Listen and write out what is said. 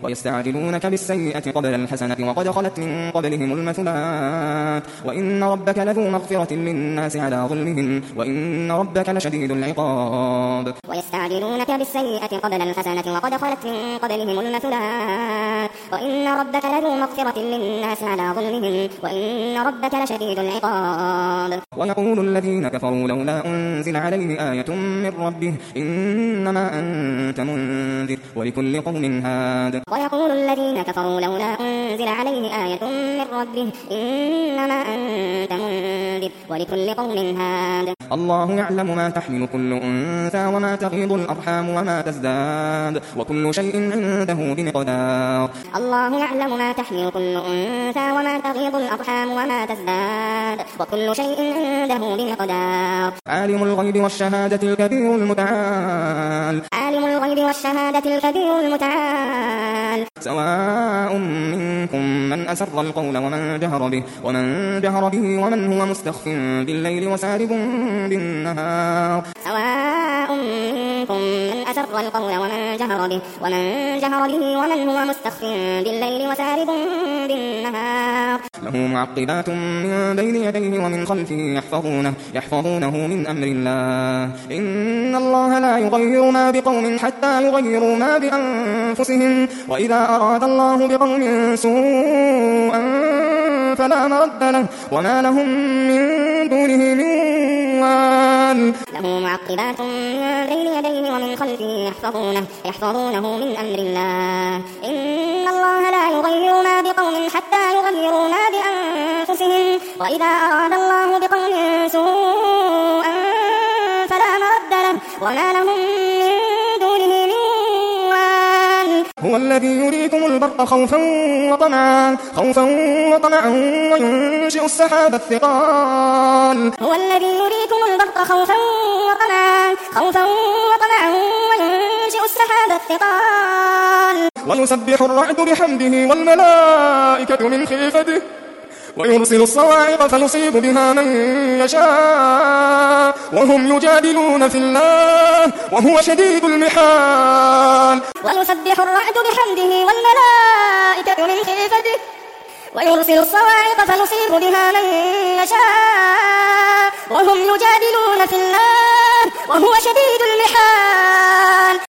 ويستعجلونك بالسيئة قبل الحسنة وقد خلت من قبلهم المثلات وإن ربك لذو مغفرة للناس على ظلمهم وإن ربك لشديد العقاب ويستعجلونك بالسيئة قبل الحسنة وقد خلت من قبلهم المثلات وإن ربك لذو مغفرة للناس على ظلمهم وإن ربك لشديد العقاب ويقول الذين كفروا لولا أنزل عليه آية من ربه إنما أنت منذر ولكل قوم هاد ويقول الذين كفروا لولا أنزل عليه آية من ربه إنما أنت منذر ولكل قوم هاد الله يعلم ما تحمل كل أنثى وما تغيض الأرحام وما تزداد وكل شيء عنده بمقدار الله يعلم ما تحمل كل أنثى وما تغيض الأرحام وما تزداد وكل شيء عنده بمقدار عالم الغيب والشهادة الكبير المتعال عالم الغيب والشهادة الكبير المتعال سواء منكم من أسر القول ومن جهر به ومن هو مستخف بالليل وسارب بالنهار سواء منكم من أسر القول ومن جهر به ومن هو مستخف بالليل وسارب بالنهار له معقبات من بين يديه ومن خلفه يحفظونه من أمر الله إن الله لا يغير ما بقوم حتى يغيروا ما بأنفسهم وإذا أراد الله بقوم سوءا فلا مرد له وما لهم من دونه من وال له معقبات من بين يديه ومن خلفه يحفظونه من أمر الله إن الله لا يغير ما بقوم حتى يغيروا ما بأنفسهم وإذا أراد الله بقوم سوءا فلا مرد له وما لهم من دونه من وال هو الذي يريكم البرق خوفا وطمعا وينشئ السحاب الثقال هو الذي يريكم البرق خوفا وطمعا وينشئ السحاب الثقال ويسبح الرعد بحمده والملائكة من خيفته ويرسل الصواعق فيصيب بها من يشاء وهم يجادلون في الله وهو شديد المحال ويسبح الرعد بحمده والملائكة من خيفته ويرسل الصواعق فيصيب بها من يشاء وهم يجادلون في الله وهو شديد المحال